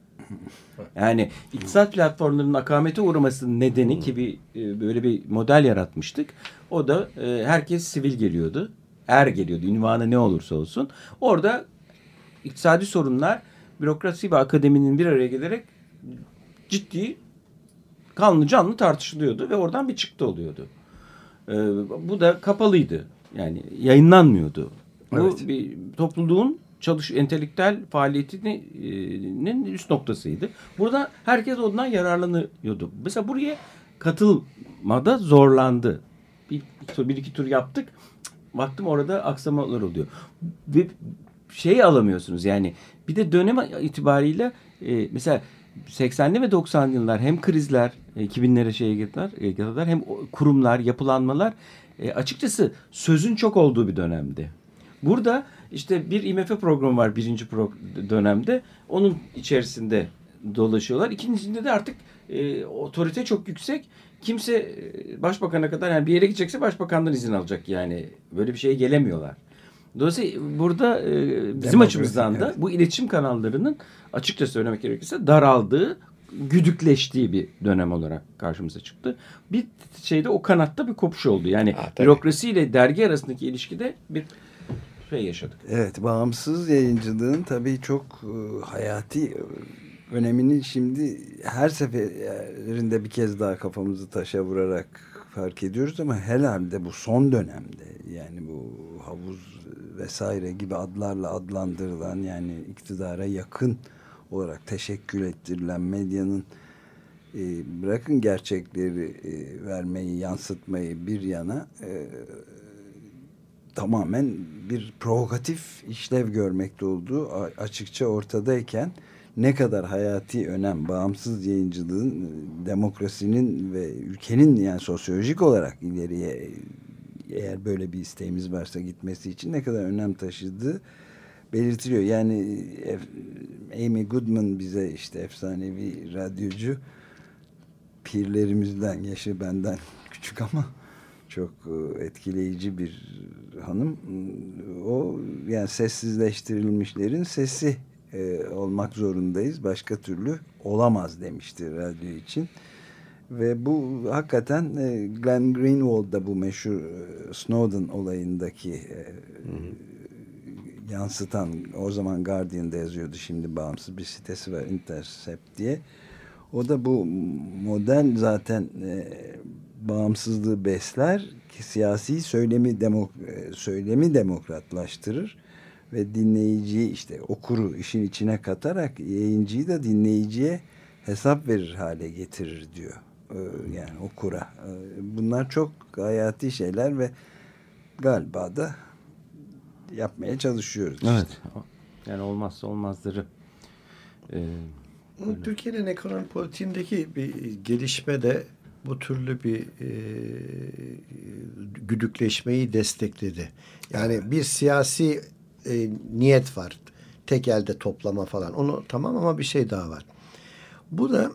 Yani iktisat platformlarının akamete uğramasının nedeni ki bir e, böyle bir model yaratmıştık. O da e, herkes sivil geliyordu. Er geliyordu. Ünvanı ne olursa olsun. Orada iktisadi sorunlar bürokrasi ve akademinin bir araya gelerek ciddi kanlı canlı tartışılıyordu ve oradan bir çıktı oluyordu. Ee, bu da kapalıydı. Yani yayınlanmıyordu. Bu Evet. bir topluluğun çalış entelektüel faaliyetinin üst noktasıydı. Burada herkes ondan yararlanıyordu. Mesela buraya katılmada zorlandı. Bir, bir iki tur yaptık. Baktım orada aksamalar oluyor. Ve şey alamıyorsunuz yani. Bir de dönem itibariyle e, mesela seksenli ve doksanlı yıllar hem krizler iki binlere şeye geldiler hem kurumlar, yapılanmalar e, açıkçası sözün çok olduğu bir dönemdi. Burada işte bir I M F programı var birinci pro dönemde. Onun içerisinde dolaşıyorlar. İkincisinde de artık e, otorite çok yüksek. Kimse e, başbakana kadar yani bir yere gidecekse başbakandan izin alacak yani. Böyle bir şeye gelemiyorlar. Dolayısıyla burada e, bizim Demokrasi, açımızdan da evet. bu iletişim kanallarının açıkça söylemek gerekirse daraldığı, güdükleştiği bir dönem olarak karşımıza çıktı. Bir şeyde o kanatta bir kopuş oldu. Yani Ha, tabii. bürokrasi ile dergi arasındaki ilişkide bir şey yaşadık. Evet, bağımsız yayıncılığın tabii çok e, hayati e, önemini şimdi her seferinde bir kez daha kafamızı taşa vurarak fark ediyoruz ama herhalde bu son dönemde yani bu havuz vesaire gibi adlarla adlandırılan yani iktidara yakın olarak teşekkül ettirilen medyanın e, bırakın gerçekleri e, vermeyi, yansıtmayı bir yana e, tamamen bir provokatif işlev görmekte olduğu açıkça ortadayken ne kadar hayati önem bağımsız yayıncılığın demokrasinin ve ülkenin yani sosyolojik olarak ileriye eğer böyle bir isteğimiz varsa gitmesi için ne kadar önem taşıdığı belirtiliyor. Yani Amy Goodman bize işte efsanevi radyocu pirlerimizden, yaşı benden küçük ama çok etkileyici bir hanım. O yani sessizleştirilmişlerin sesi e, olmak zorundayız. Başka türlü olamaz demişti radyo için. Ve bu hakikaten e, Glenn Greenwald da bu meşhur e, Snowden olayındaki e, yansıtan, o zaman Guardian'da yazıyordu, şimdi bağımsız bir sitesi var, Intercept diye. O da bu model zaten e, bağımsızlığı besler ki siyasi söylemi demok söylemi demokratlaştırır ve dinleyiciyi işte okuru işin içine katarak yayıncıyı da dinleyiciye hesap verir hale getirir diyor. Ee, yani okura. Ee, bunlar çok hayati şeyler ve galiba da yapmaya çalışıyoruz. Evet. İşte. Yani olmazsa olmazları. Ee, Türkiye'nin ekonomi politiğindeki bir gelişme de bu türlü bir e, güdükleşmeyi destekledi. Yani evet. Bir siyasi e, niyet var. Tek elde toplama falan. Onu tamam ama bir şey daha var. Bu da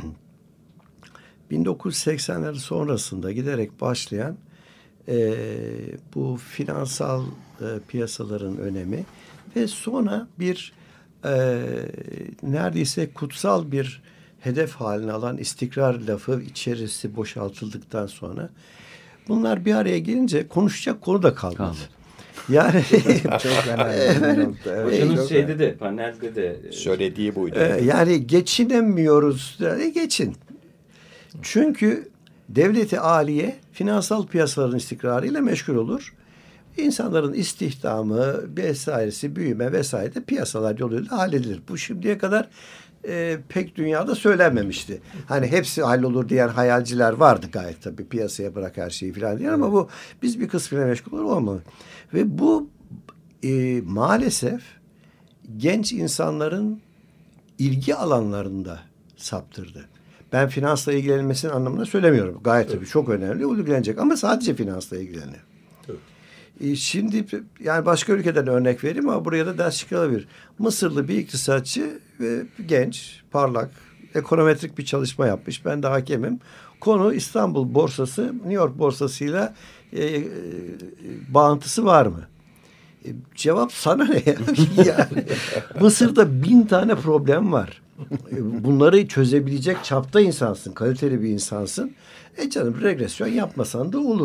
bin dokuz yüz seksenler sonrasında giderek başlayan e, bu finansal e, piyasaların önemi ve sonra bir e, neredeyse kutsal bir hedef haline alan istikrar lafı içerisi boşaltıldıktan sonra bunlar bir araya gelince konuşacak konu da kalmadı. Kalmadı. Yani çok önemli bir nokta. Evet, Hocanın çok şeyde önemli. de panelde de söylediği buydu. E, yani geçinemiyoruz. Yani geçin. Çünkü devleti aliye finansal piyasaların istikrarıyla meşgul olur. İnsanların istihdamı vesairesi, büyüme vesaire de piyasalar yoluyla halledilir. Bu şimdiye kadar e, pek dünyada söylenmemişti. Hani hepsi hallolur diyen hayalciler vardı gayet tabii. Piyasaya bırak her şeyi falan diye ama bu biz bir kısmıyla meşgul olmalı. Ve bu e, maalesef genç insanların ilgi alanlarında saptırdı. Ben finansla ilgilenmesinin anlamında söylemiyorum. Gayet evet. Tabii çok önemli, ilgilenecek ama sadece finansla ilgileniyor. Evet. E, şimdi yani başka ülkeden örnek vereyim ama buraya da ders çıkarabilir. Mısırlı bir iktisatçı ve genç, parlak, ekonometrik bir çalışma yapmış. Ben de hakemim. Konu İstanbul borsası, New York borsasıyla e, e, bağıntısı var mı? E, cevap sana ne ya? Yani, Mısır'da bin tane problem var. Bunları çözebilecek çapta insansın, kaliteli bir insansın. E canım regresyon yapmasan da olur.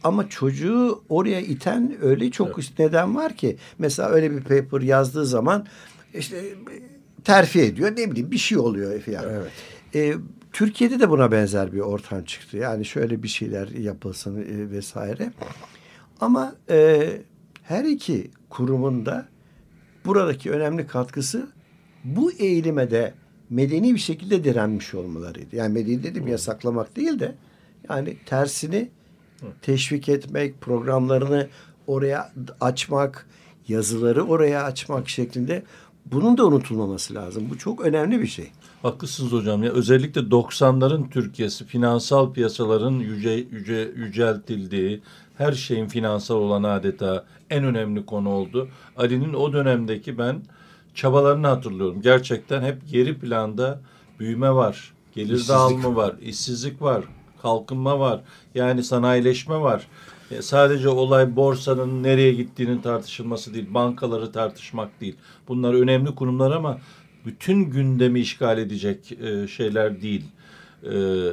ama çocuğu oraya iten öyle çok evet. neden var ki. Mesela öyle bir paper yazdığı zaman işte terfi ediyor. Ne bileyim bir şey oluyor falan. Evet. E, Türkiye'de de buna benzer bir ortam çıktı. Yani şöyle bir şeyler yapılsın e, vesaire. Ama e, her iki kurumun da buradaki önemli katkısı bu eğilime de medeni bir şekilde direnmiş olmalarıydı. Yani medeni dedim yasaklamak değil de yani tersini teşvik etmek, programlarını oraya açmak, yazıları oraya açmak şeklinde bunun da unutulmaması lazım. Bu çok önemli bir şey. Haklısınız hocam. Ya özellikle doksanların Türkiye'si finansal piyasaların yüce, yüce yüceltildiği, her şeyin finansal olan adeta en önemli konu oldu. Ali'nin o dönemdeki ben çabalarını hatırlıyorum. Gerçekten hep geri planda büyüme var, gelir İşsizlik dağılımı var, işsizlik var, kalkınma var, yani sanayileşme var. E, sadece olay borsanın nereye gittiğinin tartışılması değil, bankaları tartışmak değil. Bunlar önemli kurumlar ama bütün gündemi işgal edecek e, şeyler değil e,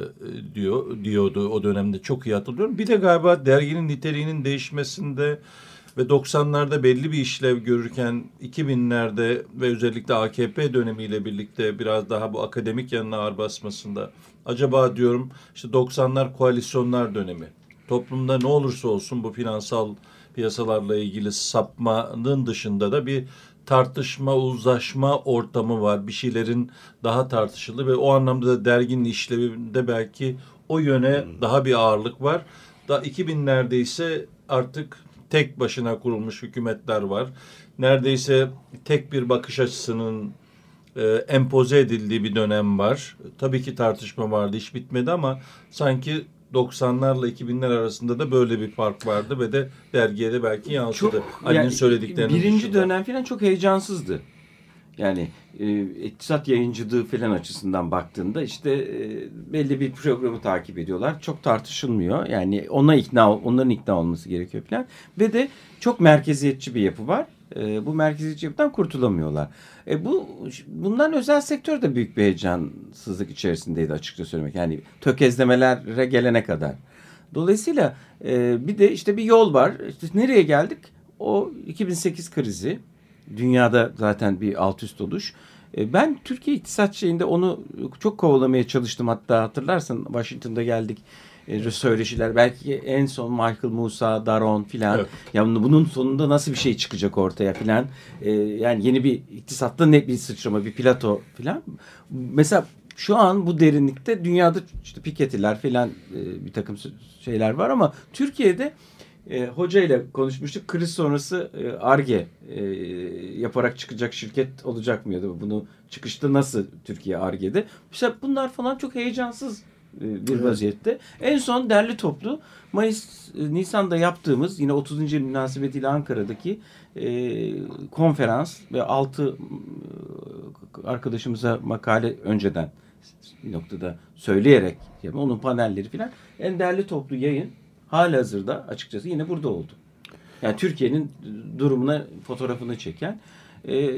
diyor diyordu o dönemde, çok iyi hatırlıyorum. Bir de galiba derginin niteliğinin değişmesinde ve doksanlarda belli bir işlev görürken iki binlerde ve özellikle A K P dönemiyle birlikte biraz daha bu akademik yanına ağır basmasında acaba diyorum işte doksanlar koalisyonlar dönemi. Toplumda ne olursa olsun bu finansal piyasalarla ilgili sapmanın dışında da bir tartışma, uzlaşma ortamı var. Bir şeylerin daha tartışıldı ve o anlamda da derginin işlevinde belki o yöne daha bir ağırlık var. Da iki binlerde ise artık tek başına kurulmuş hükümetler var. Neredeyse tek bir bakış açısının e, empoze edildiği bir dönem var. Tabii ki tartışma vardı, hiç bitmedi ama sanki doksanlarla iki binler arasında da böyle bir fark vardı ve de dergiye de belki yansıdı. Ali'nin yani, söylediklerinin birinci dışında. dönem falan çok heyecansızdı. Yani e, iktisat yayıncılığı falan açısından baktığında işte e, belli bir programı takip ediyorlar. Çok tartışılmıyor. Yani ona ikna, onların ikna olması gerekiyor falan. Ve de çok merkeziyetçi bir yapı var. E, bu merkeziyetçi yapıdan kurtulamıyorlar. E, bu bundan özel sektör de büyük bir heyecansızlık içerisindeydi açıkça söylemek. Yani tökezlemelere gelene kadar. Dolayısıyla e, bir de işte bir yol var. İşte nereye geldik? O iki bin sekiz krizi. Dünyada zaten bir alt üst oluş. Ben Türkiye iktisat şeyinde onu çok kovalamaya çalıştım. Hatta hatırlarsan Washington'da geldik. Evet. Söyleşiler. Belki en son Michael Musa, Daron filan. Evet. Ya bunun sonunda nasıl bir şey çıkacak ortaya filan. Yani yeni bir iktisatta net bir sıçrama, bir plato filan. Mesela şu an bu derinlikte dünyada işte Piketty'ler filan bir takım şeyler var ama Türkiye'de E, hoca ile konuşmuştuk. Kriz sonrası Ar-Ge e, yaparak çıkacak şirket olacak mıydı? Bunu çıkışta nasıl Türkiye Ar-Ge'de? Mesela bunlar falan çok heyecansız e, bir vaziyette. En son derli toplu Mayıs, e, Nisan'da yaptığımız yine otuzuncu yıl münasebetiyle Ankara'daki e, konferans ve altı e, arkadaşımıza makale önceden bir noktada söyleyerek yani onun panelleri falan en derli toplu yayın halihazırda açıkçası yine burada oldu. Yani Türkiye'nin durumuna fotoğrafını çeken e,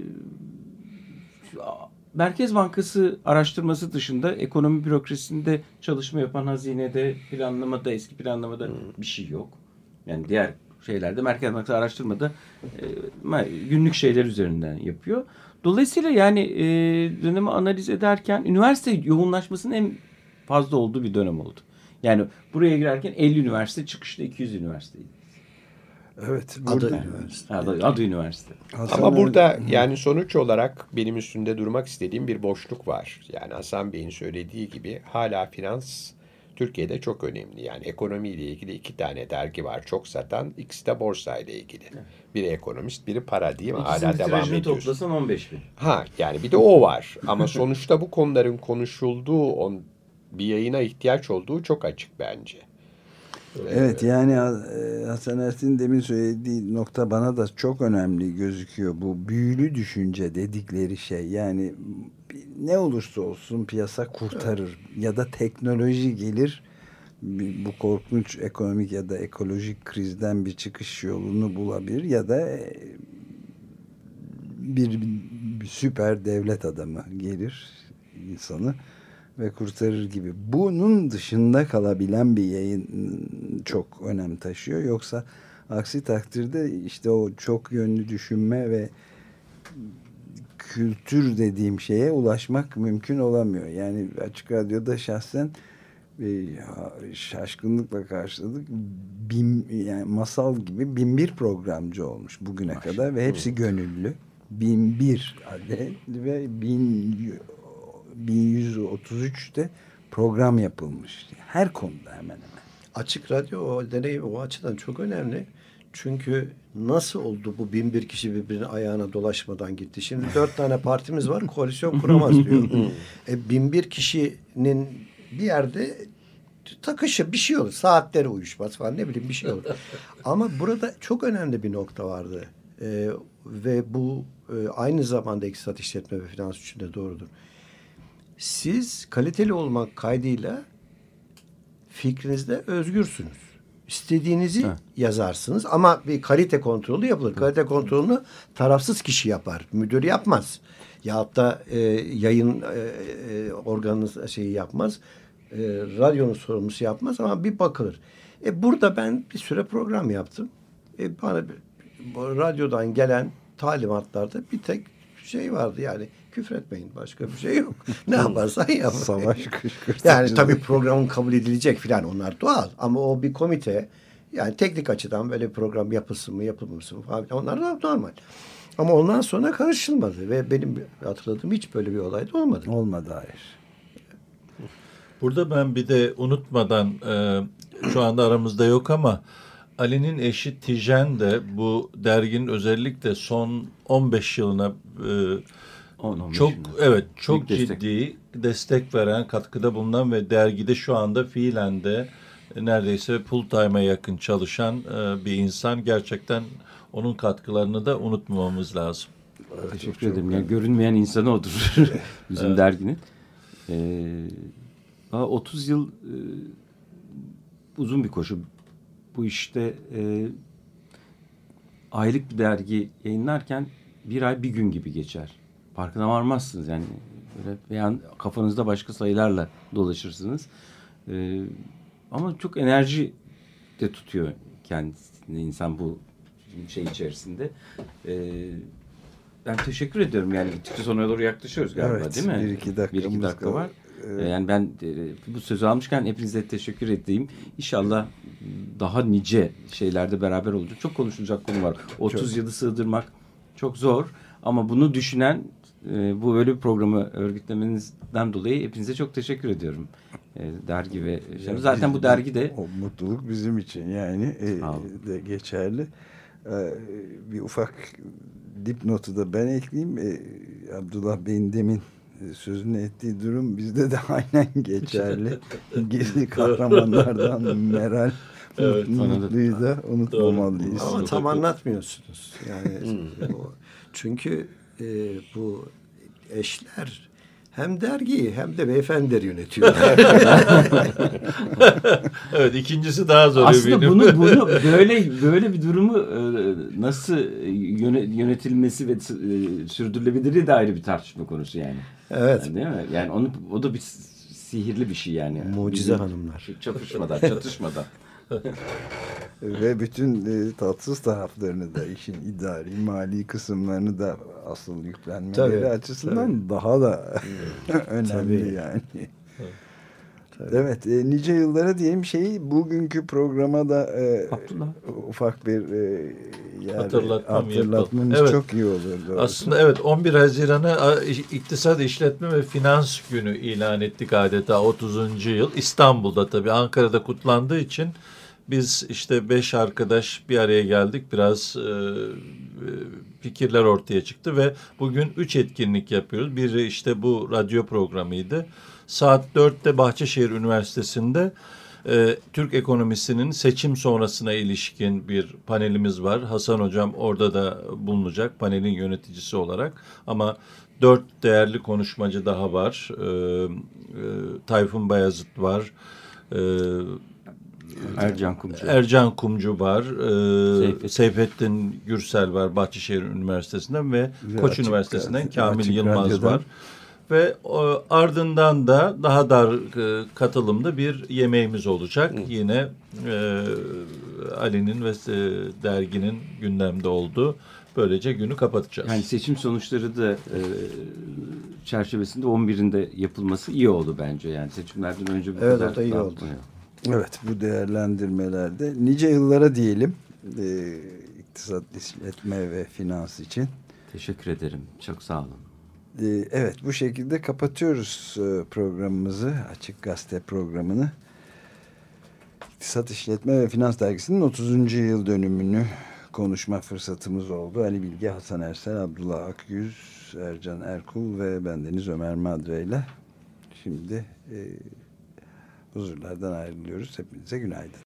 Merkez Bankası araştırması dışında ekonomi bürokrasisinde çalışma yapan hazinede, planlamada, eski planlamada bir şey yok. Yani diğer şeylerde Merkez Bankası araştırmada e, günlük şeyler üzerinden yapıyor. Dolayısıyla yani e, dönemi analiz ederken üniversite yoğunlaşmasının en fazla olduğu bir dönem oldu. Yani buraya girerken elli üniversite, çıkışta iki yüz üniversiteydi. Evet. Adı üniversite. Adı, adı üniversite. Hasan Ama burada yani sonuç olarak benim üstünde durmak istediğim bir boşluk var. Yani Hasan Bey'in söylediği gibi hala finans Türkiye'de çok önemli. Yani ekonomiyle ilgili iki tane dergi var çok satan. İkisi de borsayla ilgili. Biri ekonomist, biri para değil mi? İkisinin hala devam ediyor. toplasan on beş bin. Ha yani bir de o var. Ama sonuçta bu konuların konuşulduğu on, bir yayına ihtiyaç olduğu çok açık bence. Evet yani Hasan Ertin demin söylediği nokta bana da çok önemli gözüküyor. Bu büyülü düşünce dedikleri şey. Yani ne olursa olsun piyasa kurtarır ya da teknoloji gelir bu korkunç ekonomik ya da ekolojik krizden bir çıkış yolunu bulabilir ya da bir, bir süper devlet adamı gelir insanı ve kurtarır gibi. Bunun dışında kalabilen bir yayın çok önem taşıyor. Yoksa aksi takdirde işte o çok yönlü düşünme ve kültür dediğim şeye ulaşmak mümkün olamıyor. Yani Açık Radyo'da şahsen e, şaşkınlıkla karşıladık. Bin, yani masal gibi bin bir programcı olmuş bugüne Maşallah. kadar ve hepsi gönüllü. Bin bir adet ve bin, bin yüz otuz üçte program yapılmış. Her konuda hemen hemen. Açık Radyo o deneyim o açıdan çok önemli. Çünkü nasıl oldu bu bin bir kişi birbirinin ayağına dolaşmadan gitti? Şimdi dört tane partimiz var, koalisyon kuramaz diyor. e, bin bir kişinin bir yerde takışı bir şey olur. Saatleri uyuşmaz falan ne bileyim bir şey olur. Ama burada çok önemli bir nokta vardı. E, ve bu e, aynı zamanda iktisat, işletme ve finans için de doğrudur. Siz kaliteli olmak kaydıyla fikrinizde özgürsünüz. İstediğinizi ha. yazarsınız ama bir kalite kontrolü yapılır. Kalite kontrolünü tarafsız kişi yapar. Müdür yapmaz. Yahut da e, yayın e, e, organının şeyi yapmaz. E, radyonun sorumlusu yapmaz ama bir bakılır. E, burada ben bir süre program yaptım. E, bana radyodan gelen talimatlarda bir tek şey vardı yani. Küfretmeyin, başka bir şey yok. Ne yaparsan yap. Savaş kışkırtıcı. Yani tabii programın kabul edilecek filan onlar doğal. Ama o bir komite yani teknik açıdan böyle bir program yapılsın mı yapılmasın mı falan onlar da normal. Ama ondan sonra karışılmadı ve benim hatırladığım hiç böyle bir olay da olmadı. Olmadı hayır. Burada ben bir de unutmadan e, şu anda aramızda yok ama Ali'nin eşi Tijen de bu derginin özellikle son on beş yılına e, çok evet çok Büyük ciddi destek. destek veren, katkıda bulunan ve dergide şu anda fiilen de neredeyse full time'a yakın çalışan e, bir insan. Gerçekten onun katkılarını da unutmamamız lazım. Evet, Teşekkür çok ederim. Çok yani görünmeyen insanı odur bizim evet. derginin. Ee, otuz yıl e, uzun bir koşu. Bu işte e, aylık bir dergi yayınlarken bir ay bir gün gibi geçer. Farkına varmazsınız yani. Böyle veya kafanızda başka sayılarla dolaşırsınız. E, ama çok enerji de tutuyor kendisini insan bu şey içerisinde. E, ben teşekkür ediyorum yani. Gittikçe sonuna doğru yaklaşıyoruz galiba evet, değil mi? Bir iki dakika, bir iki dakika var. Evet. Yani ben bu sözü almışken hepinize teşekkür edeyim. İnşallah daha nice şeylerde beraber olacak. Çok konuşulacak konu var. otuz çok. Yılı sığdırmak çok zor. Ama bunu düşünen bu böyle bir programı örgütlemenizden dolayı hepinize çok teşekkür ediyorum. Dergi ve yani zaten biz, bu dergi de o mutluluk bizim için yani e, de geçerli. E, bir ufak dipnotu da ben ekleyeyim. E, Abdullah Bey'in demin sözünü ettiği durum bizde de aynen geçerli. Gizli kahramanlardan Meral evet, Mutlu'yu da unutmamalıyız. Ama tam anlatmıyorsunuz. Yani o, çünkü e, bu eşler hem dergiyi hem de beyefendileri yönetiyorlar. Evet, ikincisi daha zor. Aslında benim. bunu bunu böyle böyle bir durumu nasıl yönetilmesi ve sürdürülebilirliği de ayrı bir tartışma konusu yani. Evet. Yani değil mi? Yani onu o da bir sihirli bir şey yani. Mucize hanımlar. Çatışmadan, çatışmadan. Ve bütün e, tatsız taraflarını da işin idari, mali kısımlarını da asıl yüklenmeleri tabii, açısından tabii. daha da önemli tabii. yani. Tabii. Evet, e, nice yıllara diyeyim şeyi bugünkü programa da e, ufak bir e, yani Hatırlatmam hatırlatmamız evet. çok iyi olur. Doğrusu. Aslında evet on bir Haziran'ı İktisat, İşletme ve Finans Günü ilan ettik adeta otuzuncu yıl. İstanbul'da tabii, Ankara'da kutlandığı için biz işte beş arkadaş bir araya geldik. Biraz e, fikirler ortaya çıktı ve bugün üç etkinlik yapıyoruz. Biri işte bu radyo programıydı. Saat dörtte Bahçeşehir Üniversitesi'nde e, Türk ekonomisinin seçim sonrasına ilişkin bir panelimiz var. Hasan Hocam orada da bulunacak panelin yöneticisi olarak. Ama dört değerli konuşmacı daha var. E, e, Tayfun Bayazıt var. E, Ercan Kumcu. Ercan Kumcu var. E, Seyfettin. Seyfettin Gürsel var Bahçeşehir Üniversitesi'nden ve, ve Koç açık, Üniversitesi'nden Kamil Yılmaz Radyo'dan var. ve o, ardından da daha dar e, katılımlı bir yemeğimiz olacak. Hı. Yine e, Ali'nin ve e, derginin gündemde olduğu. Böylece günü kapatacağız. Yani seçim sonuçları da e, çerçevesinde on birinde yapılması iyi oldu bence. Yani seçimlerden önce bu evet, kadar. O da iyi oldu. Evet, bu değerlendirmelerde nice yıllara diyelim e, iktisat, işletme ve finans için. Teşekkür ederim. Çok sağ olun. E, evet, bu şekilde kapatıyoruz e, programımızı, Açık Gazete programını. İktisat, İşletme ve Finans Dergisi'nin otuzuncu yıl dönümünü konuşma fırsatımız oldu. Ali Bilge, Hasan Ersel, Abdullah Akyüz, Ercan Erkul ve bendeniz Ömer Madre ile şimdi e, huzurlardan ayrılıyoruz. Hepinize günaydın.